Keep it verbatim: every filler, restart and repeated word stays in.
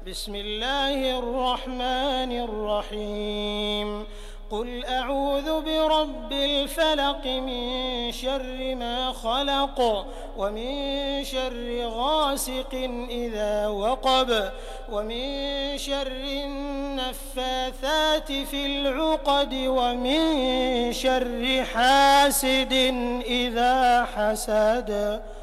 بسم الله الرحمن الرحيم قل أعوذ برب الفلق من شر ما خلق ومن شر غاسق إذا وقب ومن شر النفاثات في العقد ومن شر حاسد إذا حسد.